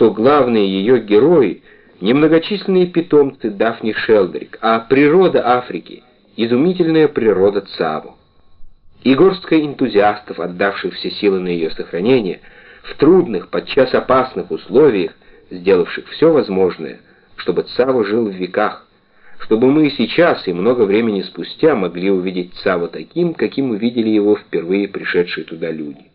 что главные ее герои — немногочисленные питомцы Дафни Шелдрик, а природа Африки — изумительная природа Цаво. И горстка энтузиастов, отдавших все силы на ее сохранение, в трудных, подчас опасных условиях, сделавших все возможное, чтобы Цаво жил в веках, чтобы мы сейчас и много времени спустя могли увидеть Цаво таким, каким увидели его впервые пришедшие туда люди.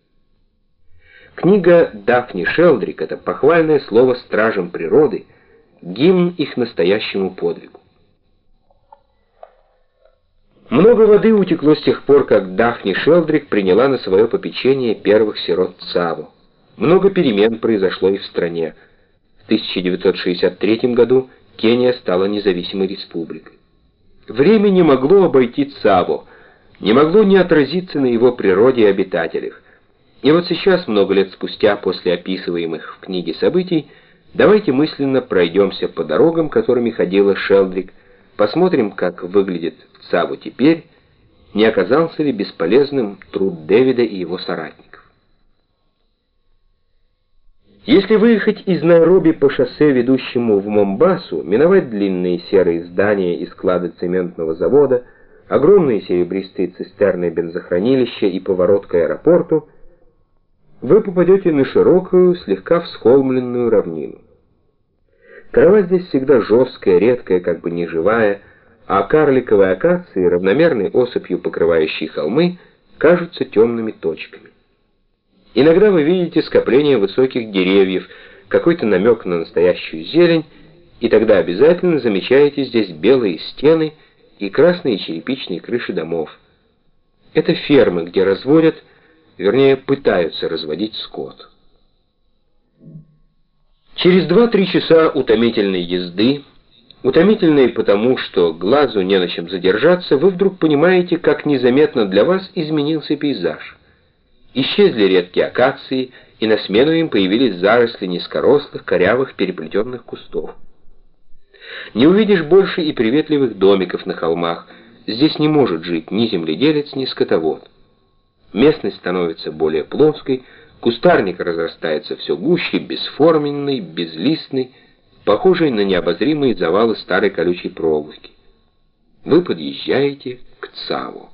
Книга Дафни Шелдрик — это похвальное слово стражам природы, гимн их настоящему подвигу. Много воды утекло с тех пор, как Дафни Шелдрик приняла на свое попечение первых сирот Цаво. Много перемен произошло и в стране. В 1963 году Кения стала независимой республикой. Время не могло обойти Цаво, не могло не отразиться на его природе и обитателях. И вот сейчас, много лет спустя, после описываемых в книге событий, давайте мысленно пройдемся по дорогам, которыми ходила Шелдрик, посмотрим, как выглядит Цаво теперь, не оказался ли бесполезным труд Дэвида и его соратников. Если выехать из Найроби по шоссе, ведущему в Момбасу, миновать длинные серые здания и склады цементного завода, огромные серебристые цистерны бензохранилища и поворот к аэропорту, вы попадете на широкую, слегка всхолмленную равнину. Трава здесь всегда жесткая, редкая, как бы неживая, а карликовые акации, равномерной осыпью покрывающие холмы, кажутся темными точками. Иногда вы видите скопление высоких деревьев, какой-то намек на настоящую зелень, и тогда обязательно замечаете здесь белые стены и красные черепичные крыши домов. Это фермы, где разводят, вернее, пытаются разводить скот. Через 2-3 часа утомительной езды, утомительной потому, что глазу не на чем задержаться, вы вдруг понимаете, как незаметно для вас изменился пейзаж. Исчезли редкие акации, и на смену им появились заросли низкорослых, корявых, переплетенных кустов. Не увидишь больше и приветливых домиков на холмах. Здесь не может жить ни земледелец, ни скотовод. Местность становится более плоской, кустарник разрастается все гуще, бесформенный, безлистный, похожий на необозримые завалы старой колючей проволоки. Вы подъезжаете к Цаво.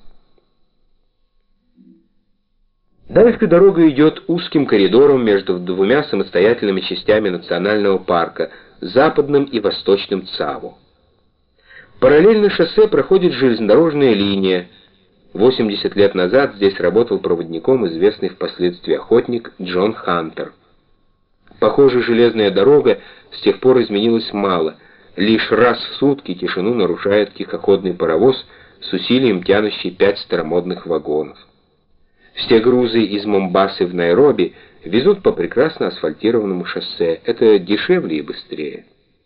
Дальше дорога идет узким коридором между двумя самостоятельными частями национального парка, западным и восточным Цаво. Параллельно шоссе проходит железнодорожная линия. 80 лет назад здесь работал проводником известный впоследствии охотник Джон Хантер. Похоже, железная дорога с тех пор изменилась мало. Лишь раз в сутки тишину нарушает тихоходный паровоз с усилием тянущий 5 старомодных вагонов. Все грузы из Момбасы в Найроби везут по прекрасно асфальтированному шоссе. Это дешевле и быстрее.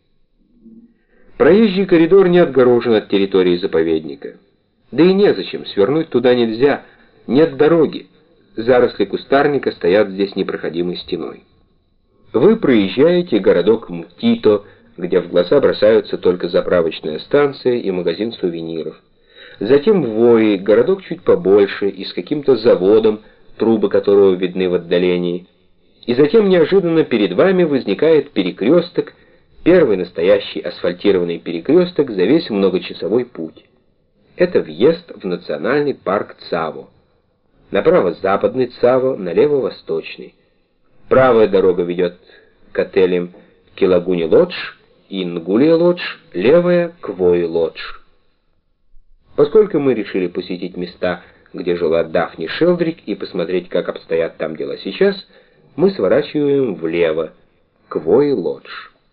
Проезжий коридор не отгорожен от территории заповедника. Да и незачем, свернуть туда нельзя, нет дороги. Заросли кустарника стоят здесь непроходимой стеной. Вы проезжаете городок Мтито, где в глаза бросаются только заправочная станция и магазин сувениров. Затем Voi, городок чуть побольше и с каким-то заводом, трубы которого видны в отдалении. И затем неожиданно перед вами возникает перекресток, первый настоящий асфальтированный перекресток за весь многочасовой путь. Это въезд в национальный парк Цаво. Направо западный Цаво, налево восточный. Правая дорога ведет к отелям Килагуни-Лодж и Нгулия-Лодж, левая к Voi-Лодж. Поскольку мы решили посетить места, где жила Дафни Шелдрик, и посмотреть, как обстоят там дела сейчас, мы сворачиваем влево, к Voi-Лодж.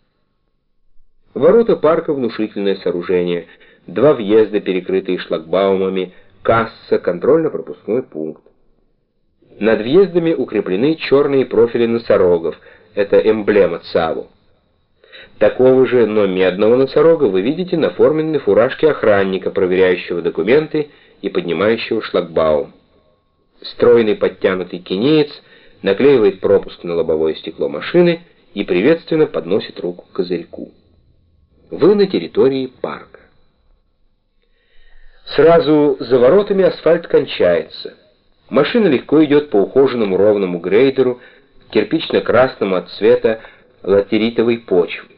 Ворота парка — внушительное сооружение, 2 въезда, перекрытые шлагбаумами, касса, контрольно-пропускной пункт. Над въездами укреплены черные профили носорогов, это эмблема Цаво. Такого же, но медного носорога вы видите на форменной фуражке охранника, проверяющего документы и поднимающего шлагбаум. Стройный подтянутый кенеец наклеивает пропуск на лобовое стекло машины и приветственно подносит руку к козырьку. Вы на территории парка. Сразу за воротами асфальт кончается. Машина легко идет по ухоженному ровному грейдеру, кирпично-красному от цвета, латеритовой почвы.